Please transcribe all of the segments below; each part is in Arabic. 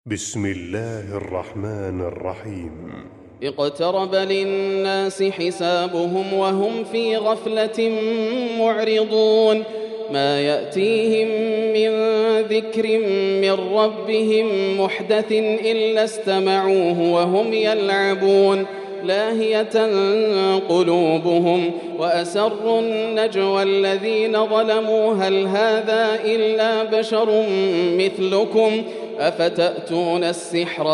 بسم الله الرحمن الرحيم. اقترب للناس حسابهم وهم في غفلة معرضون ما يأتيهم من ذكر من ربهم محدث إلا استمعوه وهم يلعبون لاهية قلوبهم وأسروا النجوى الذين ظلموا هل هذا إلا بشر مثلكم أفتأتون السحر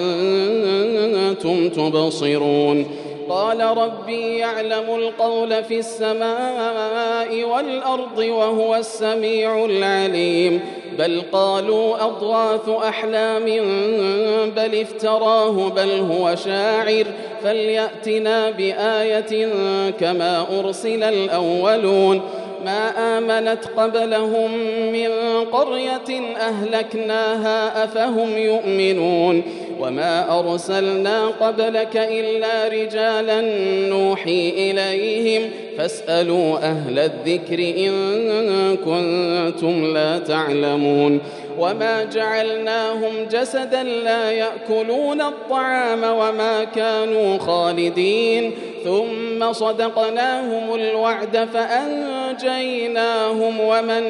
وأنتم تبصرون قال ربي يعلم القول في السماء والأرض وهو السميع العليم بل قالوا أضغاث أحلام بل افتراه بل هو شاعر فليأتنا بآية كما أرسل الأولون ما آمنت قبلهم من قرية أهلكناها أفهم يؤمنون وما أرسلنا قبلك إلا رجالا نوحي إليهم فاسألوا أهل الذكر إن كنتم لا تعلمون وما جعلناهم جسدا لا يأكلون الطعام وما كانوا خالدين ثم صدقناهم الوعد فأنجيناهم ومن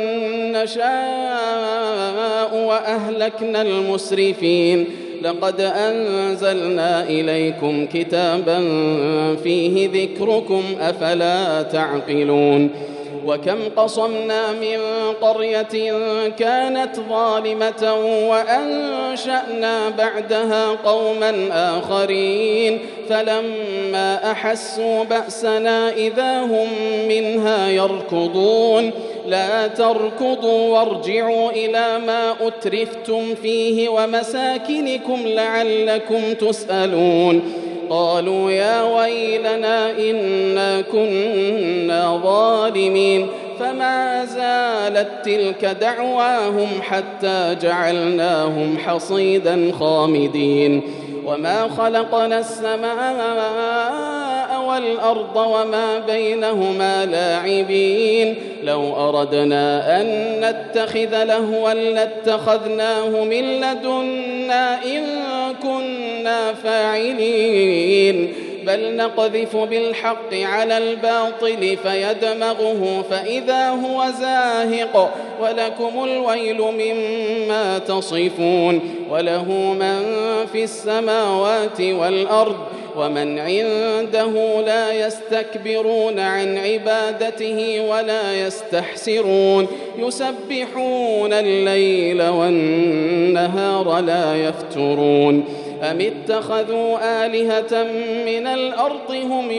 نشاء وأهلكنا المسرفين لقد أنزلنا إليكم كتابا فيه ذكركم أفلا تعقلون وكم قصمنا من قرية كانت ظالمة وأنشأنا بعدها قوما آخرين فلما أحسوا بأسنا إذا هم منها يركضون لا تركضوا وارجعوا إلى ما أترفتم فيه ومساكنكم لعلكم تسألون قالوا يا ويلنا إنا كنا ظالمين فما زالت تلك دعواهم حتى جعلناهم حصيدا خامدين وما خلقنا السماء والأرض وما بينهما لاعبين لو أردنا أن نتخذ لهوا لاتخذناه من لدنا إن كنا فاعلين بل نقذف بالحق على الباطل فيدمغه فإذا هو زاهق ولكم الويل مما تصفون وله من في السماوات والأرض ومن عنده لا يستكبرون عن عبادته ولا يستحسرون يسبحون الليل والنهار لا يفترون أم اتخذوا آلهة من الأرض هم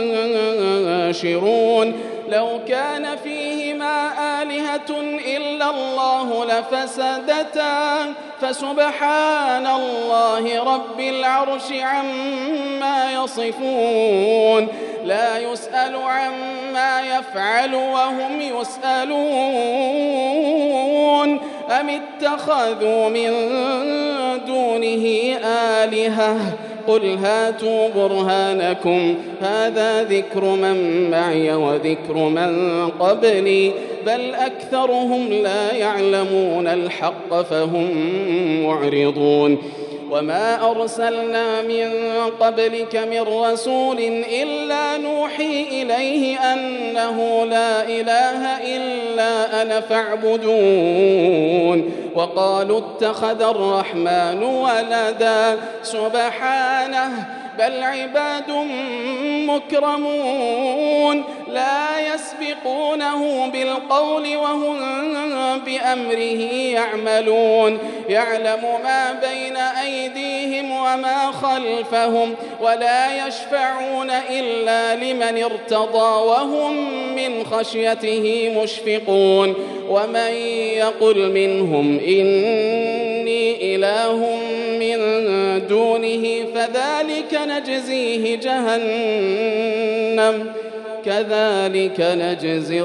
ينشرون لو كان فيهما آلهة إلا الله لفسدتا فسبحان الله رب العرش عما يصفون لا يسأل عما يفعل وهم يسألون أم اتخذوا من دونه آلهة قل هاتوا برهانكم هذا ذكر من معي وذكر من قبلي بل أكثرهم لا يعلمون الحق فهم معرضون وما أرسلنا من قبلك من رسول إلا نوحي إليه أنه لا إله إلا أنا فاعبدون وقالوا اتخذ الرحمن ولدا سبحانه بل عباد مكرمون لا يسبقونه بالقول وهم بأمره يعملون يعلم ما بين أيديهم وما خلفهم ولا يشفعون إلا لمن ارتضى وهم من خشيته مشفقون ومن يقل منهم إني إله من دونه فذلك نجزيه جهنم كذلك نجزي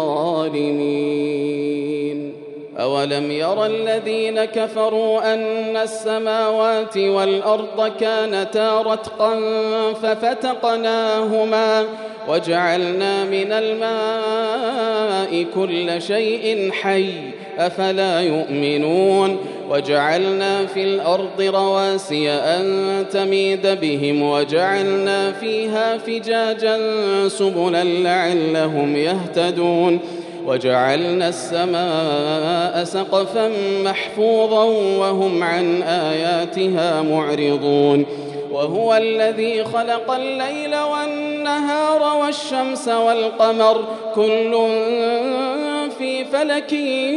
الظالمين أولم ير الذين كفروا أن السماوات والأرض كانتا رتقا ففتقناهما وجعلنا من الماء كل شيء حي أفلا يؤمنون وجعلنا في الأرض رواسي أن تميد بهم وجعلنا فيها فجاجا سبلا لعلهم يهتدون وجعلنا السماء سقفا محفوظا وهم عن آياتها معرضون وهو الذي خلق الليل والنهار والشمس والقمر كل في فلك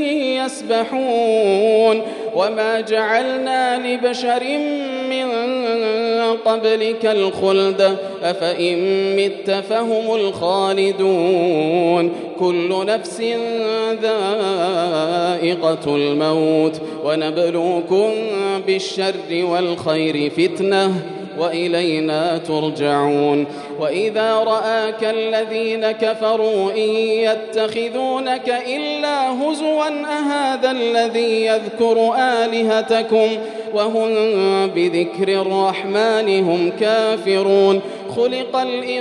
يسبحون وما جعلنا لبشر من قبلك الخلد أفإن مت فهم الخالدون كل نفس ذائقة الموت ونبلوكم بالشر والخير فتنة وإلينا ترجعون وإذا رآك الذين كفروا إن يتخذونك إلا هزوا أهذا الذي يذكر آلهتكم وهم بذكر الرحمن هم كافرون خلق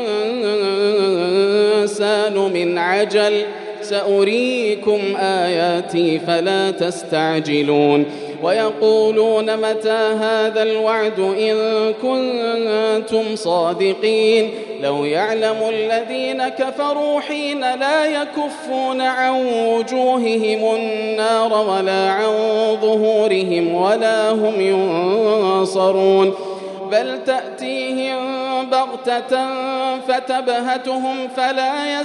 الإنسان من عجل سأريكم آياتي فلا تستعجلون ويقولون متى هذا الوعد إن كنتم صادقين لو يعلم الذين كفروا حين لا يكفون عن وجوههم النار ولا عن ظهورهم ولا هم ينصرون بل تأتيهم بغتة فتبهتهم فلا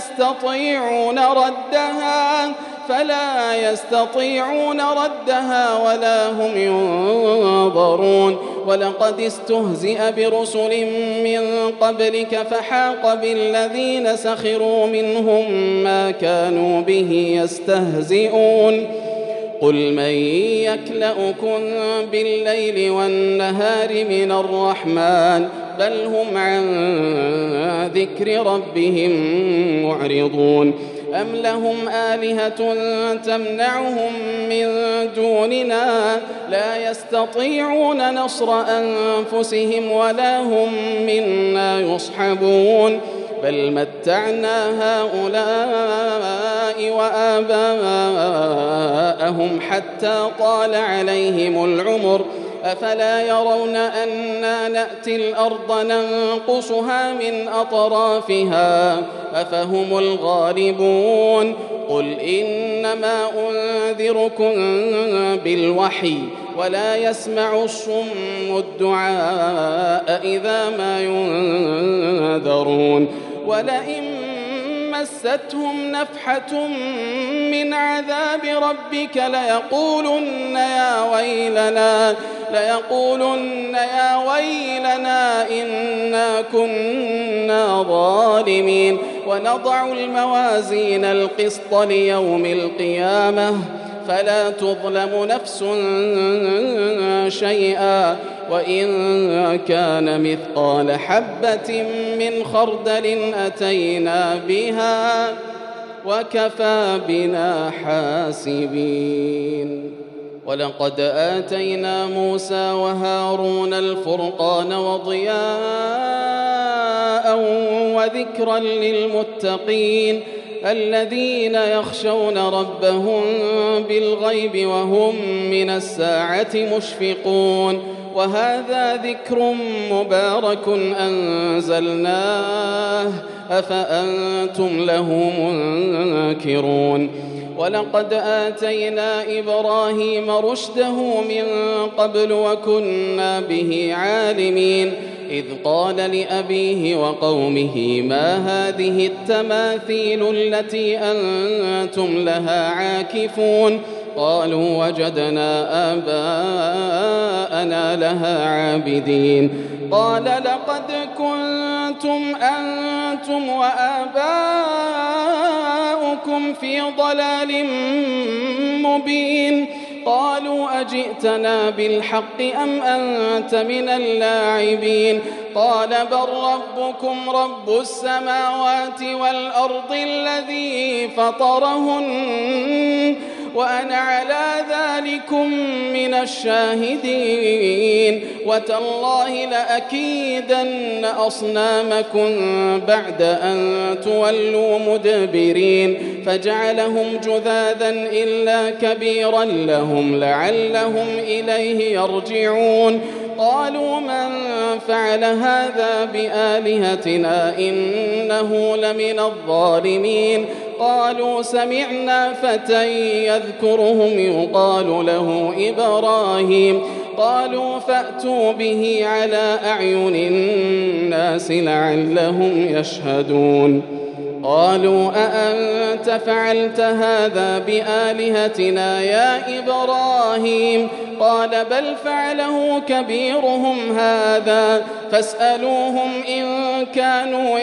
يستطيعون ردها ولا هم ينظرون ولقد استهزئ برسل من قبلك فحاق بالذين سخروا منهم ما كانوا به يستهزئون قل من يكلؤكم بالليل والنهار من الرحمن بل هم عن ذكر ربهم معرضون أم لهم آلهة تمنعهم من دوننا لا يستطيعون نصر أنفسهم ولا هم منا يصحبون بل متعنا هؤلاء وآباءهم حتى طال عليهم العمر أفلا يرون أنا نأتي الأرض ننقصها من أطرافها أفهم الغالبون قل إنما أنذركم بالوحي ولا يسمع الصم الدعاء إذا ما ينذرون ولئن مستهم نفحة من عذاب ربك ليقولن يا ويلنا إنا كنا ظالمين ونضع الموازين القسط ليوم القيامة فلا تظلم نفس شيئا وإن كان مثقال حبة من خردل أتينا بها وكفى بنا حاسبين ولقد آتينا موسى وهارون الفرقان وضياء وذكرا للمتقين الذين يخشون ربهم بالغيب وهم من الساعة مشفقون وهذا ذكر مبارك أنزلناه أفأنتم له منكرون ولقد آتينا إبراهيم رشده من قبل وكنا به عالمين إذ قال لأبيه وقومه ما هذه التماثيل التي أنتم لها عاكفون قالوا وجدنا آباءنا لها عابدين قال لقد كنتم أنتم وآباؤكم في ضلال مبين قالوا أجئتنا بالحق أم أنت من اللاعبين قال بل ربكم رب السماوات والأرض الذي فطرهن وأنا على ذلكم من الشاهدين مبين وتالله لأكيدن أصنامكم بعد أن تولوا مدبرين فجعلهم جذاذا إلا كبيرا لهم لعلهم إليه يرجعون قالوا من فعل هذا بآلهتنا إنه لمن الظالمين قالوا سمعنا فتى يذكرهم يقال له إبراهيم قالوا فأتوا به على أعين الناس لعلهم يشهدون قالوا أأنت فعلت هذا بآلهتنا يا إبراهيم قال بل فعله كبيرهم هذا فاسألوهم إن كانوا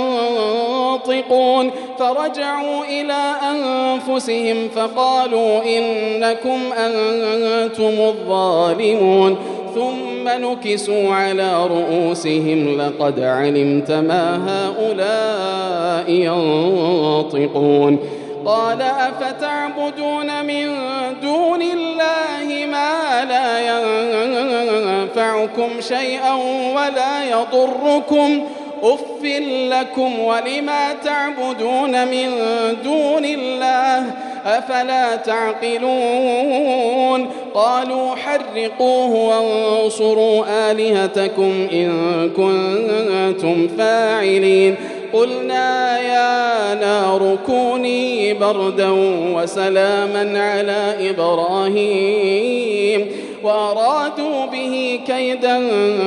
ينطقون فرجعوا إلى أنفسهم فقالوا إنكم أنتم الظالمون ثم نكسوا على رؤوسهم لقد علمت ما هؤلاء ينطقون قال أفتعبدون من دون الله ما لا ينفعكم شيئا ولا يضركم أف لكم ولما تعبدون من دون الله أفلا تعقلون قالوا حرقوه وانصروا آلهتكم إن كنتم فاعلين قلنا يا نار كوني بردا وسلاما على إبراهيم وأرادوا به كيدا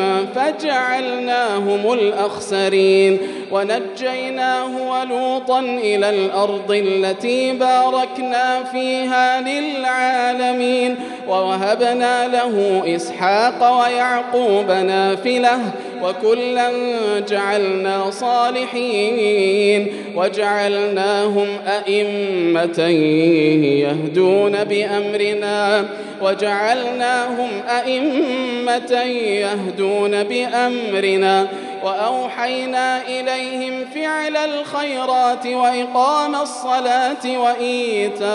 فجعلناهم الأخسرين ونجيناه ولوطا إلى الأرض التي باركنا فيها للعالمين ووهبنا له إسحاق ويعقوب نافلة وكلا جعلنا صالحين وجعلناهم أئمة يهدون بأمرنا وأوحينا إليهم فعل الخيرات وإقام الصلاة وإيتاء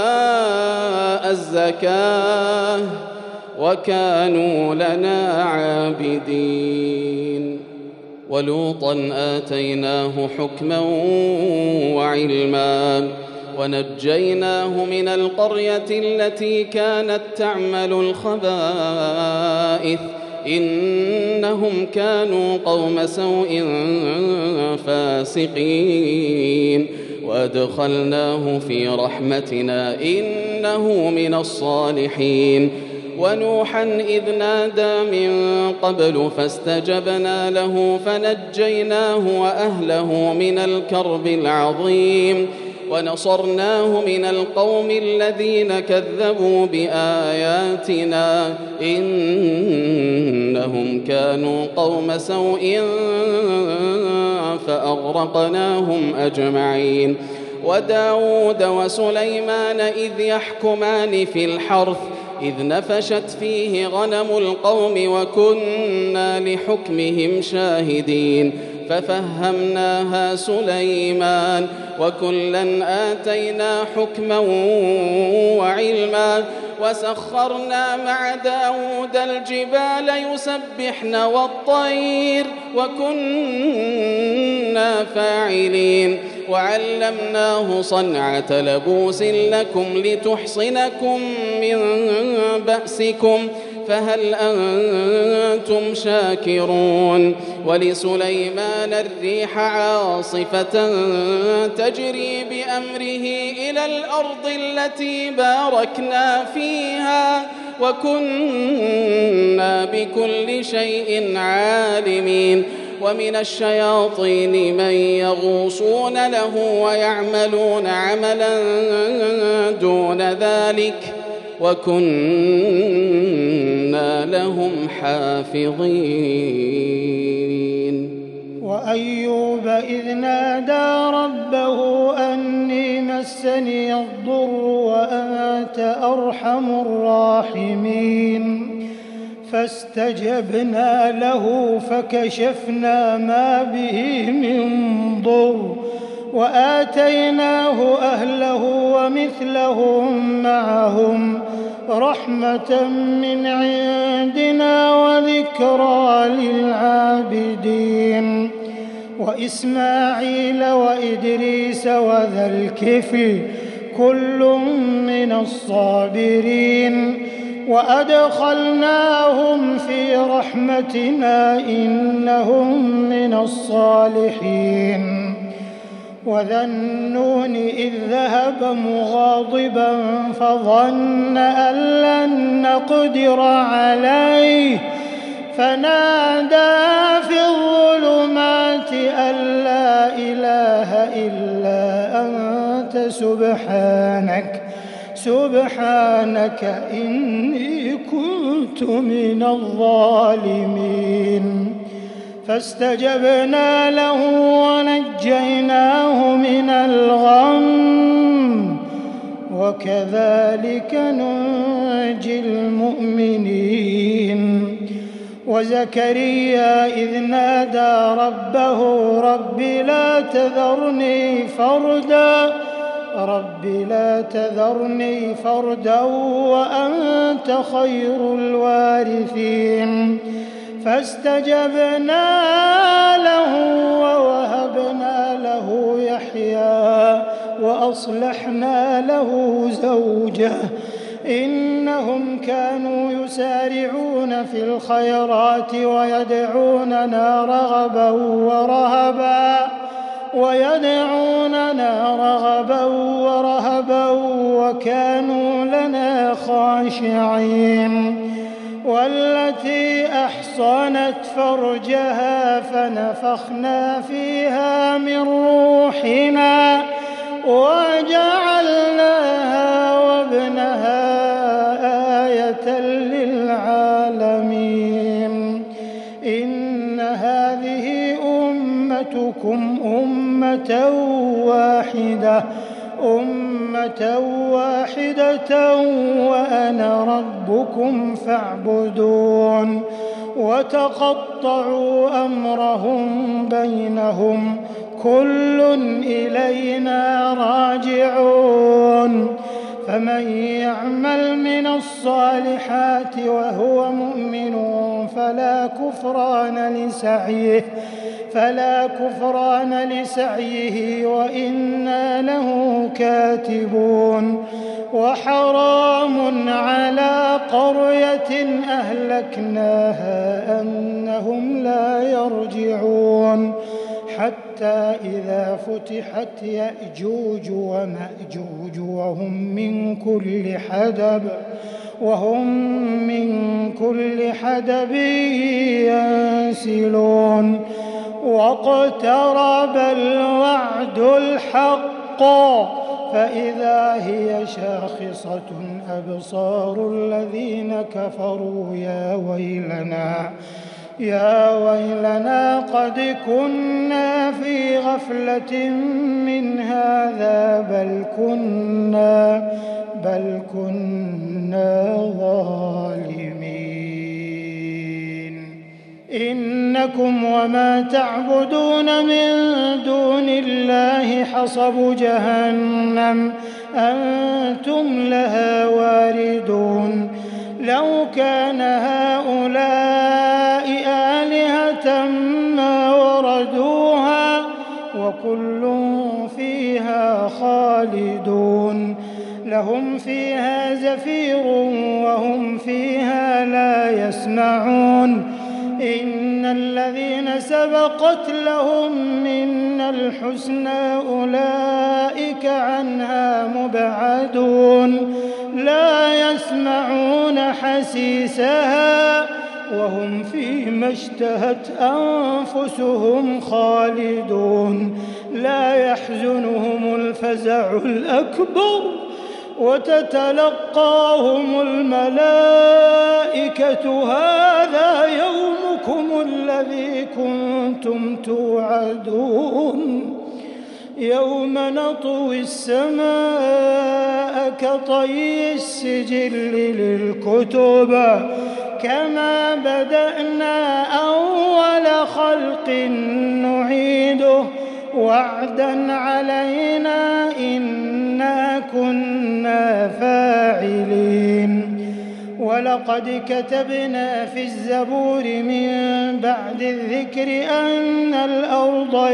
الزكاة وكانوا لنا عابدين ولوطا آتيناه حكما وعلما ونجيناه من القرية التي كانت تعمل الخبائث إنهم كانوا قوم سوء فاسقين وأدخلناه في رحمتنا إنه من الصالحين ونوحا إذ نادى من قبل فاستجبنا له فنجيناه وأهله من الكرب العظيم ونصرناه من القوم الذين كذبوا بآياتنا إنهم كانوا قوم سوء فأغرقناهم أجمعين وداود وسليمان إذ يحكمان في الحرث إذ نفشت فيه غنم القوم وكنا لحكمهم شاهدين ففهمناها سليمان وكلا آتينا حكما وعلما وسخرنا مع داود الجبال يسبحن والطير وكنا فاعلين وعلمناه صنعة لبوس لكم لتحصنكم من بأسكم فهل أنتم شاكرون ولسليمان الريح عاصفة تجري بأمره إلى الأرض التي باركنا فيها وكنا بكل شيء عالمين ومن الشياطين من يغوصون له ويعملون عملا دون ذلك وكنا لهم حافظين وأيوب إذ نادى ربه أني مسني الضر وأنت أرحم الراحمين فاستجبنا له فكشفنا ما به من ضر وآتيناه أهله ومثلهم معهم رحمة من عندنا وذكرى للعابدين وإسماعيل وإدريس وذا الكفل كل من الصابرين وأدخلناهم في رحمتنا إنهم من الصالحين وذا النون إذ ذهب مغاضبا فظن أن لن نقدر عليه فنادى في الظلمات أن لا إله إلا أنت سبحانك إني كنت من الظالمين فاستجبنا له ونجيناه من الغم وكذلك ننجي المؤمنين وزكريا إذ نادى ربه رب لا تذرني فردا وأنت خير الوارثين فاستجبنا له ووهبنا له يحيى وأصلحنا له زوجه إنهم كانوا يسارعون في الخيرات ويدعوننا رغبا ورهبا وكانوا لنا خاشعين والتي أحصنت فرجها فنفخنا فيها من روحنا وجعلناها وابنها آية للعالمين إن هذه أمتكم أمة واحدة وأنا ربكم فاعبدون وتقطعوا أمرهم بينهم كل إلينا راجعون فمن يعمل من الصالحات وهو مؤمن فلا كفران لسعيه وإنا له كاتبون وحرام على قرية أهلكناها أنهم لا يرجعون حتى إذا فتحت يأجوج ومأجوج وهم من كل حدب ينسلون واقترب الوعد الحق فإذا هي شاخصة أبصار الذين كفروا يا ويلنا قد كنا في غفلة من هذا بل كنا ظالمين إنكم وما تعبدون من دون الله حصب جهنم أنتم لها واردون لو كان هؤلاء آلهة ما وردوها وكل فيها خالدون لهم فيها زفير وهم فيها لا يسمعون إن الذين سبقت لهم منا الحسنى أولئك عنها مبعدون لا يسمعون حسيسها وهم فيما اشتهت أنفسهم خالدون لا يحزنهم الفزع الأكبر وتتلقاهم الملائكة هذا يومكم الذي كنتم توعدون يوم نطوي السماء كطي السجل للكتب كما بدأنا أول خلق نعيده وعدا علينا إنا كنا فاعلين ولقد كتبنا في الزبور من بعد الذكر أن الأرض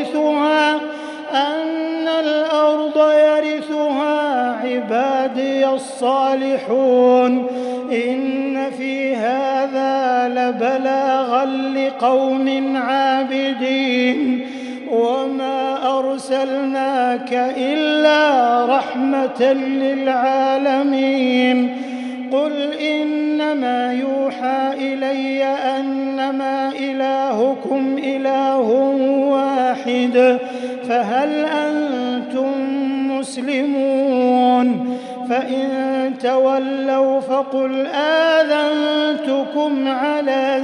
يرثها عبادي الصالحون إن في هذا لبلاغا لقوم عابدين وما أرسلناك إلا رحمة للعالمين قل إنما يوحى إلي أنما إلهكم إله واحد فهل أنتم مسلمون فإن تولوا فقل آذنتكم على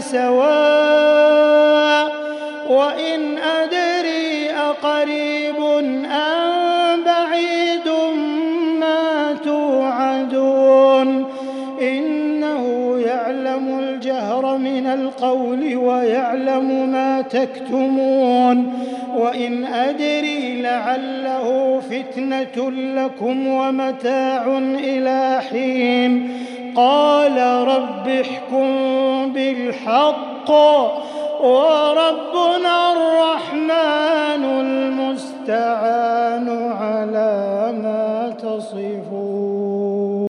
سواء وإن أدري أقريب أم بعيد ما توعدون إنه يعلم الجهر من القول ويعلم ما تكتمون وإن أدري لعله فتنة لكم ومتاع إلى حين قال رب احكم بالحق وربنا الرحمن المستعان على ما تصفون.